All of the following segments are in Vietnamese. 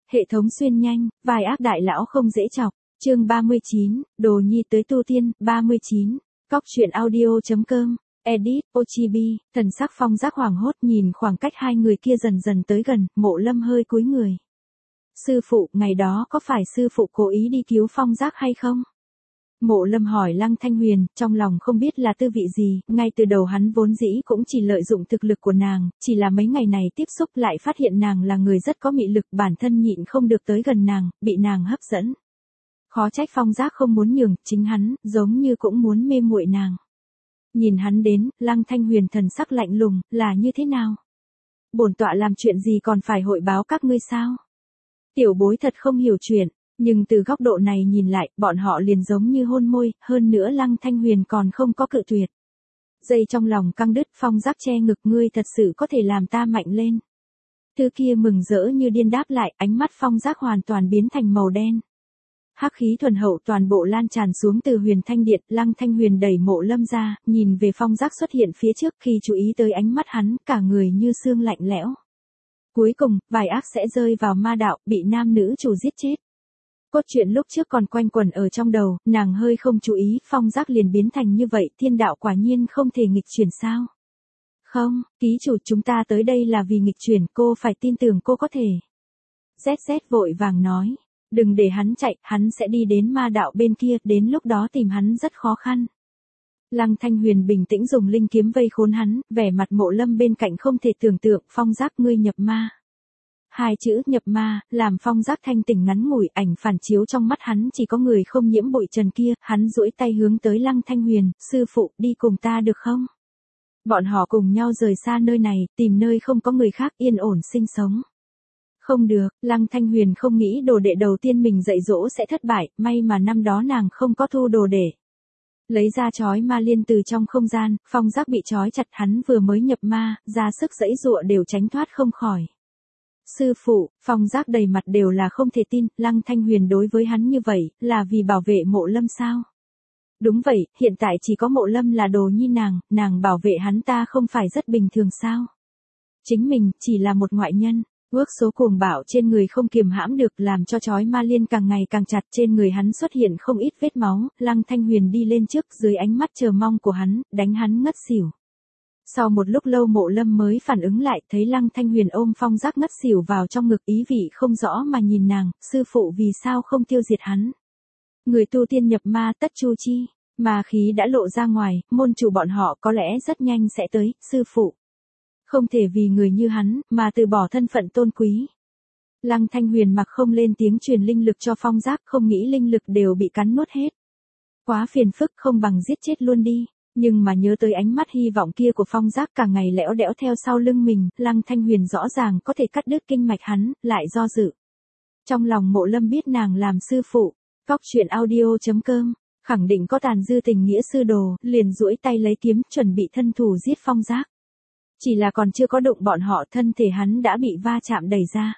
Hệ thống xuyên nhanh, vài ác đại lão không dễ chọc. Chương 39, Đồ Nhi tới tu tiên, 39. Cóc truyện audio.com. Edit, Ochibi, thần sắc Phong Giác hoảng hốt nhìn khoảng cách hai người kia dần dần tới gần, Mộ Lâm hơi cúi người. Sư phụ, ngày đó có phải sư phụ cố ý đi cứu Phong Giác hay không? Mộ Lâm hỏi Lăng Thanh Huyền, trong lòng không biết là tư vị gì, ngay từ đầu hắn vốn dĩ cũng chỉ lợi dụng thực lực của nàng, chỉ là mấy ngày này tiếp xúc lại phát hiện nàng là người rất có mị lực, bản thân nhịn không được tới gần nàng, bị nàng hấp dẫn. Khó trách Phong Giác không muốn nhường, chính hắn, giống như cũng muốn mê muội nàng. Nhìn hắn đến, Lăng Thanh Huyền thần sắc lạnh lùng, là như thế nào? Bổn tọa làm chuyện gì còn phải hội báo các ngươi sao? Tiểu bối thật không hiểu chuyện, nhưng từ góc độ này nhìn lại, bọn họ liền giống như hôn môi, hơn nữa Lăng Thanh Huyền còn không có cự tuyệt. Dây trong lòng căng đứt, Phong Giác che ngực, ngươi thật sự có thể làm ta mạnh lên. Thứ kia mừng rỡ như điên đáp lại, ánh mắt Phong Giác hoàn toàn biến thành màu đen. Hắc khí thuần hậu toàn bộ lan tràn xuống từ Huyền Thanh Điện, Lăng Thanh Huyền đẩy Mộ Lâm ra, nhìn về Phong Giác xuất hiện phía trước, khi chú ý tới ánh mắt hắn, cả người như xương lạnh lẽo. Cuối cùng, vài ác sẽ rơi vào ma đạo, bị nam nữ chủ giết chết. Cốt truyện lúc trước còn quanh quẩn ở trong đầu, nàng hơi không chú ý, Phong Giác liền biến thành như vậy, thiên đạo quả nhiên không thể nghịch chuyển sao? Không, ký chủ, chúng ta tới đây là vì nghịch chuyển, cô phải tin tưởng cô có thể. ZZ vội vàng nói. Đừng để hắn chạy, hắn sẽ đi đến ma đạo bên kia, đến lúc đó tìm hắn rất khó khăn. Lăng Thanh Huyền bình tĩnh dùng linh kiếm vây khốn hắn, vẻ mặt Mộ Lâm bên cạnh không thể tưởng tượng, Phong Giác ngươi nhập ma. Hai chữ nhập ma, làm Phong Giác thanh tỉnh ngắn ngủi, ảnh phản chiếu trong mắt hắn chỉ có người không nhiễm bụi trần kia, hắn duỗi tay hướng tới Lăng Thanh Huyền, sư phụ, đi cùng ta được không? Bọn họ cùng nhau rời xa nơi này, tìm nơi không có người khác yên ổn sinh sống. Không được, Lăng Thanh Huyền không nghĩ đồ đệ đầu tiên mình dạy dỗ sẽ thất bại, may mà năm đó nàng không có thu đồ đệ. Lấy ra chói ma liên từ trong không gian, Phong Giác bị chói chặt, hắn vừa mới nhập ma, ra sức giãy giụa đều tránh thoát không khỏi. Sư phụ, Phong Giác đầy mặt đều là không thể tin, Lăng Thanh Huyền đối với hắn như vậy, là vì bảo vệ Mộ Lâm sao? Đúng vậy, hiện tại chỉ có Mộ Lâm là đồ nhi nàng bảo vệ hắn ta không phải rất bình thường sao? Chính mình, chỉ là một ngoại nhân. Ước số cuồng bạo trên người không kiềm hãm được, làm cho chói ma liên càng ngày càng chặt, trên người hắn xuất hiện không ít vết máu, Lăng Thanh Huyền đi lên trước, dưới ánh mắt chờ mong của hắn, đánh hắn ngất xỉu. Sau một lúc lâu Mộ Lâm mới phản ứng lại, thấy Lăng Thanh Huyền ôm Phong Giác ngất xỉu vào trong ngực, ý vị không rõ mà nhìn nàng, sư phụ vì sao không tiêu diệt hắn. Người tu tiên nhập ma tất chu chi, ma khí đã lộ ra ngoài, môn chủ bọn họ có lẽ rất nhanh sẽ tới, sư phụ. Không thể vì người như hắn, mà từ bỏ thân phận tôn quý. Lăng Thanh Huyền mặc không lên tiếng truyền linh lực cho Phong Giác, không nghĩ linh lực đều bị cắn nuốt hết. Quá phiền phức, không bằng giết chết luôn đi. Nhưng mà nhớ tới ánh mắt hy vọng kia của Phong Giác càng ngày lẽo đẽo theo sau lưng mình, Lăng Thanh Huyền rõ ràng có thể cắt đứt kinh mạch hắn, lại do dự. Trong lòng Mộ Lâm biết nàng làm sư phụ, cóc truyện audio.com, khẳng định có tàn dư tình nghĩa sư đồ, liền duỗi tay lấy kiếm chuẩn bị thân thủ giết Phong Giác. Chỉ là còn chưa có đụng bọn họ, thân thể hắn đã bị va chạm đẩy ra.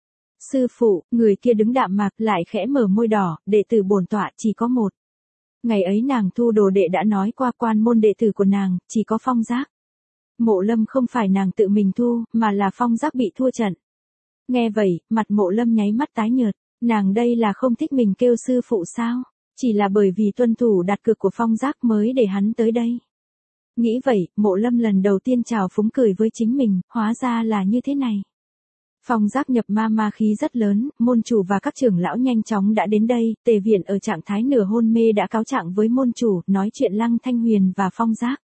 Sư phụ, người kia đứng đạm mạc lại khẽ mở môi đỏ, đệ tử bổn tọa chỉ có một. Ngày ấy nàng thu đồ đệ đã nói qua, quan môn đệ tử của nàng, chỉ có Phong Giác. Mộ Lâm không phải nàng tự mình thu, mà là Phong Giác bị thua trận. Nghe vậy, mặt Mộ Lâm nháy mắt tái nhợt, nàng đây là không thích mình kêu sư phụ sao? Chỉ là bởi vì tuân thủ đặt cược của Phong Giác mới để hắn tới đây. Nghĩ vậy, Mộ Lâm lần đầu tiên chào phúng cười với chính mình, hóa ra là như thế này. Phong Giác nhập ma khí rất lớn, môn chủ và các trưởng lão nhanh chóng đã đến đây, Tề Viện ở trạng thái nửa hôn mê đã cáo trạng với môn chủ, nói chuyện Lăng Thanh Huyền và Phong Giác.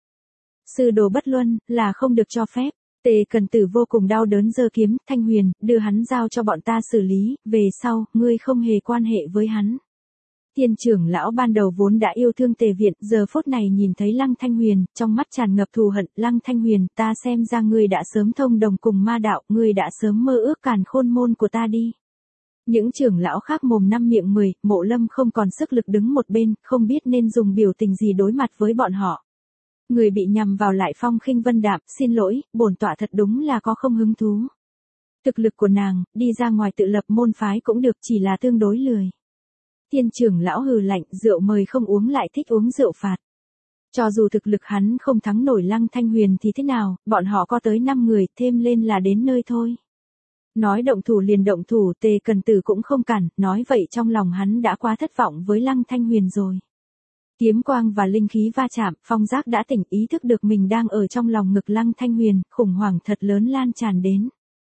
Sư đồ bất luân, là không được cho phép. Tề Cần Tử vô cùng đau đớn giơ kiếm, Thanh Huyền, đưa hắn giao cho bọn ta xử lý, về sau, ngươi không hề quan hệ với hắn. Tiên trưởng lão ban đầu vốn đã yêu thương Tề Viện, giờ phút này nhìn thấy Lăng Thanh Huyền, trong mắt tràn ngập thù hận, Lăng Thanh Huyền, ta xem ra ngươi đã sớm thông đồng cùng ma đạo, ngươi đã sớm mơ ước càn khôn môn của ta đi. Những trưởng lão khác mồm năm miệng 10, Mộ Lâm không còn sức lực đứng một bên, không biết nên dùng biểu tình gì đối mặt với bọn họ. Người bị nhằm vào lại phong khinh vân đạm, xin lỗi, bổn tọa thật đúng là có không hứng thú. Thực lực của nàng, đi ra ngoài tự lập môn phái cũng được, chỉ là tương đối lười. Tiên trưởng lão hừ lạnh, rượu mời không uống lại thích uống rượu phạt. Cho dù thực lực hắn không thắng nổi Lăng Thanh Huyền thì thế nào, bọn họ có tới 5 người, thêm lên là đến nơi thôi. Nói động thủ liền động thủ, Tề Cần Tử cũng không cản, nói vậy trong lòng hắn đã quá thất vọng với Lăng Thanh Huyền rồi. Kiếm quang và linh khí va chạm, Phong Giác đã tỉnh, ý thức được mình đang ở trong lòng ngực Lăng Thanh Huyền, khủng hoảng thật lớn lan tràn đến.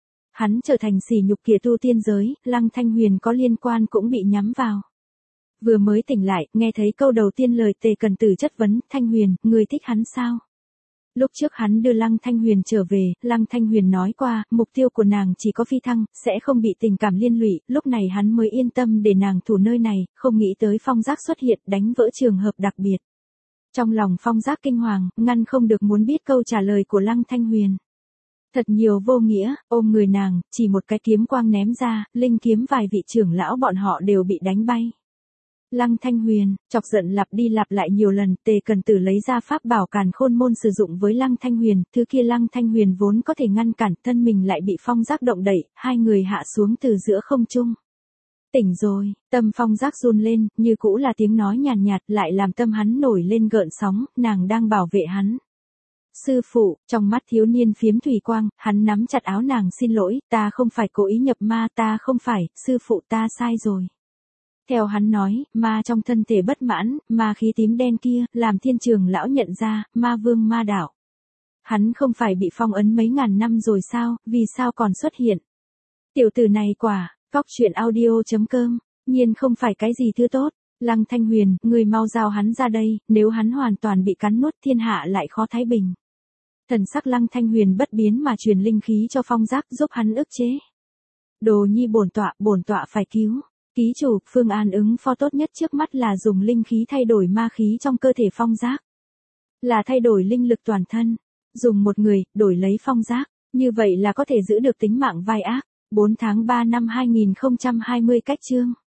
Hắn trở thành sỉ nhục kia tu tiên giới, Lăng Thanh Huyền có liên quan cũng bị nhắm vào. Vừa mới tỉnh lại, nghe thấy câu đầu tiên lời Tề Cần Tử chất vấn, Thanh Huyền, người thích hắn sao? Lúc trước hắn đưa Lăng Thanh Huyền trở về, Lăng Thanh Huyền nói qua, mục tiêu của nàng chỉ có phi thăng, sẽ không bị tình cảm liên lụy, lúc này hắn mới yên tâm để nàng thủ nơi này, không nghĩ tới Phong Giác xuất hiện, đánh vỡ trường hợp đặc biệt. Trong lòng Phong Giác kinh hoàng, ngăn không được muốn biết câu trả lời của Lăng Thanh Huyền. Thật nhiều vô nghĩa, ôm người nàng, chỉ một cái kiếm quang ném ra, linh kiếm vài vị trưởng lão bọn họ đều bị đánh bay. Lăng Thanh Huyền, chọc giận lặp đi lặp lại nhiều lần, Tề Cần Tử lấy ra pháp bảo Càn Khôn môn sử dụng với Lăng Thanh Huyền, thứ kia Lăng Thanh Huyền vốn có thể ngăn cản, thân mình lại bị Phong Giác động đẩy, hai người hạ xuống từ giữa không trung. Tỉnh rồi, tâm Phong Giác run lên, như cũ là tiếng nói nhàn nhạt, lại làm tâm hắn nổi lên gợn sóng, nàng đang bảo vệ hắn. Sư phụ, trong mắt thiếu niên phiếm thủy quang, hắn nắm chặt áo nàng, xin lỗi, ta không phải cố ý nhập ma, ta không phải, sư phụ ta sai rồi. Theo hắn nói, ma trong thân thể bất mãn, ma khí tím đen kia, làm Thiên Trường lão nhận ra, ma vương ma đạo. Hắn không phải bị phong ấn mấy ngàn năm rồi sao, vì sao còn xuất hiện? Tiểu tử này quả, Cóc Truyện Audio.com, nhiên không phải cái gì thứ tốt. Lăng Thanh Huyền, người mau giao hắn ra đây, nếu hắn hoàn toàn bị cắn nuốt thiên hạ lại khó thái bình. Thần sắc Lăng Thanh Huyền bất biến mà truyền linh khí cho Phong Giác giúp hắn ức chế. Đồ nhi bổn tọa phải cứu. Ký chủ, phương án ứng phó tốt nhất trước mắt là dùng linh khí thay đổi ma khí trong cơ thể Phong Giác. Là thay đổi linh lực toàn thân. Dùng một người, đổi lấy Phong Giác. Như vậy là có thể giữ được tính mạng vai ác. 4 tháng 3 năm 2020 cách chương.